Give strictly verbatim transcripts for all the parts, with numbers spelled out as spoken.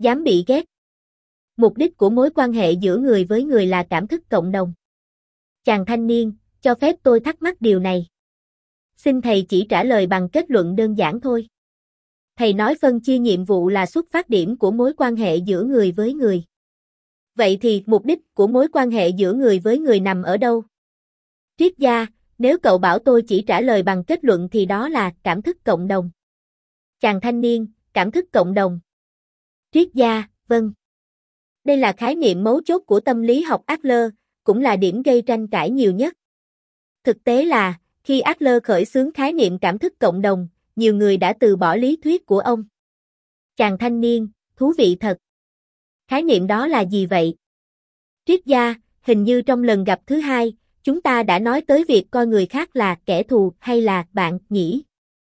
Dám bị ghét. Mục đích của mối quan hệ giữa người với người là cảm thức cộng đồng. Chàng thanh niên, cho phép tôi thắc mắc điều này. Xin thầy chỉ trả lời bằng kết luận đơn giản thôi. Thầy nói phân chia nhiệm vụ là xuất phát điểm của mối quan hệ giữa người với người. Vậy thì mục đích của mối quan hệ giữa người với người nằm ở đâu? Triết gia, nếu cậu bảo tôi chỉ trả lời bằng kết luận thì đó là cảm thức cộng đồng. Chàng thanh niên, cảm thức cộng đồng. Triết gia, vâng. Đây là khái niệm mấu chốt của tâm lý học Adler, cũng là điểm gây tranh cãi nhiều nhất. Thực tế là, khi Adler khởi xướng khái niệm cảm thức cộng đồng, nhiều người đã từ bỏ lý thuyết của ông. Chàng thanh niên, thú vị thật. Khái niệm đó là gì vậy? Triết gia, hình như trong lần gặp thứ hai, chúng ta đã nói tới việc coi người khác là kẻ thù hay là bạn, nhỉ?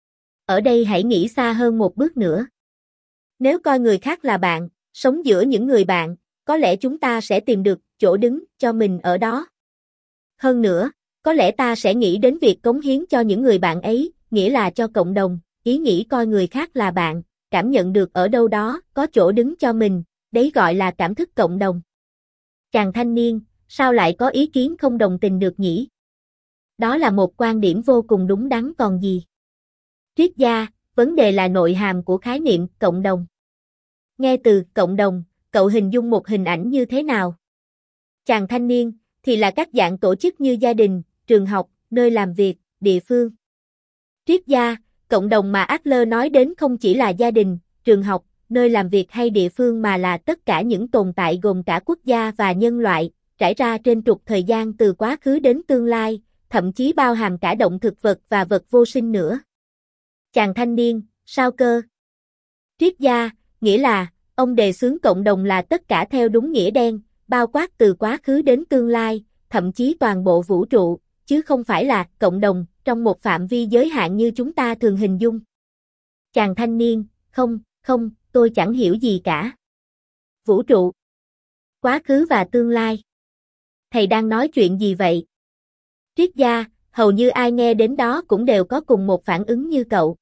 Ở đây hãy nghĩ xa hơn một bước nữa. Nếu coi người khác là bạn, sống giữa những người bạn, có lẽ chúng ta sẽ tìm được chỗ đứng cho mình ở đó. Hơn nữa, có lẽ ta sẽ nghĩ đến việc cống hiến cho những người bạn ấy, nghĩa là cho cộng đồng, ý nghĩ coi người khác là bạn, cảm nhận được ở đâu đó, có chỗ đứng cho mình, đấy gọi là cảm thức cộng đồng. Chàng thanh niên, sao lại có ý kiến không đồng tình được nhỉ? Đó là một quan điểm vô cùng đúng đắn còn gì. Triết gia, vấn đề là nội hàm của khái niệm cộng đồng. Nghe từ cộng đồng, cậu hình dung một hình ảnh như thế nào? Chàng thanh niên, thì là các dạng tổ chức như gia đình, trường học, nơi làm việc, địa phương. Triết gia, cộng đồng mà Adler nói đến không chỉ là gia đình, trường học, nơi làm việc hay địa phương mà là tất cả những tồn tại gồm cả quốc gia và nhân loại, trải ra trên trục thời gian từ quá khứ đến tương lai, thậm chí bao hàm cả động thực vật và vật vô sinh nữa. Chàng thanh niên, sao cơ? Triết gia, nghĩa là, ông đề xướng cộng đồng là tất cả theo đúng nghĩa đen, bao quát từ quá khứ đến tương lai, thậm chí toàn bộ vũ trụ, chứ không phải là cộng đồng trong một phạm vi giới hạn như chúng ta thường hình dung. Chàng thanh niên, không, không, tôi chẳng hiểu gì cả. Vũ trụ, quá khứ và tương lai. Thầy đang nói chuyện gì vậy? Triết gia, hầu như ai nghe đến đó cũng đều có cùng một phản ứng như cậu.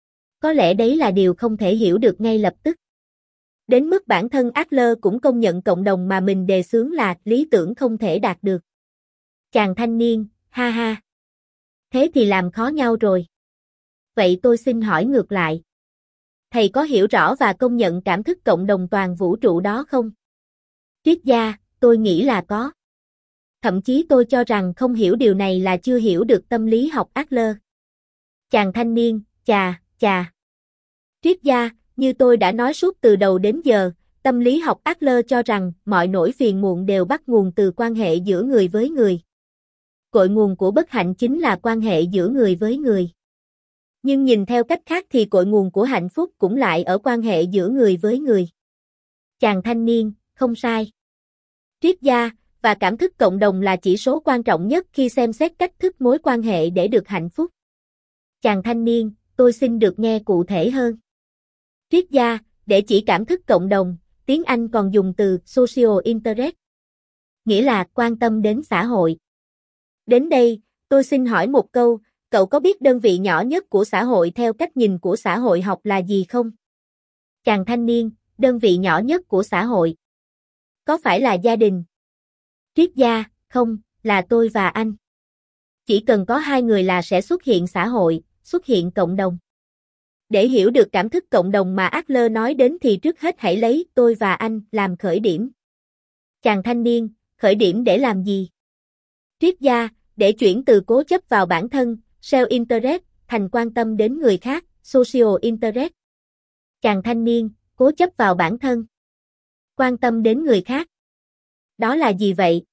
Có lẽ đấy là điều không thể hiểu được ngay lập tức. Đến mức bản thân Adler cũng công nhận cộng đồng mà mình đề xướng là lý tưởng không thể đạt được. Chàng thanh niên, ha ha. Thế thì làm khó nhau rồi. Vậy tôi xin hỏi ngược lại. Thầy có hiểu rõ và công nhận cảm thức cộng đồng toàn vũ trụ đó không? Triết gia, tôi nghĩ là có. Thậm chí tôi cho rằng không hiểu điều này là chưa hiểu được tâm lý học Adler. Chàng thanh niên, chà, chà. Triết gia, như tôi đã nói suốt từ đầu đến giờ, tâm lý học Adler cho rằng mọi nỗi phiền muộn đều bắt nguồn từ quan hệ giữa người với người. Cội nguồn của bất hạnh chính là quan hệ giữa người với người. Nhưng nhìn theo cách khác thì cội nguồn của hạnh phúc cũng lại ở quan hệ giữa người với người. Chàng thanh niên, không sai. Triết gia, và cảm thức cộng đồng là chỉ số quan trọng nhất khi xem xét cách thức mối quan hệ để được hạnh phúc. Chàng thanh niên, tôi xin được nghe cụ thể hơn. Triết gia, để chỉ cảm thức cộng đồng, tiếng Anh còn dùng từ social interest, nghĩa là quan tâm đến xã hội. Đến đây, tôi xin hỏi một câu, cậu có biết đơn vị nhỏ nhất của xã hội theo cách nhìn của xã hội học là gì không? Chàng thanh niên, đơn vị nhỏ nhất của xã hội. Có phải là gia đình? Triết gia, không, là tôi và anh. Chỉ cần có hai người là sẽ xuất hiện xã hội, xuất hiện cộng đồng. Để hiểu được cảm thức cộng đồng mà Adler nói đến thì trước hết hãy lấy tôi và anh làm khởi điểm. Chàng thanh niên, khởi điểm để làm gì? Triết gia, để chuyển từ cố chấp vào bản thân, self-interest, thành quan tâm đến người khác, social interest. Chàng thanh niên, cố chấp vào bản thân. Quan tâm đến người khác. Đó là gì vậy?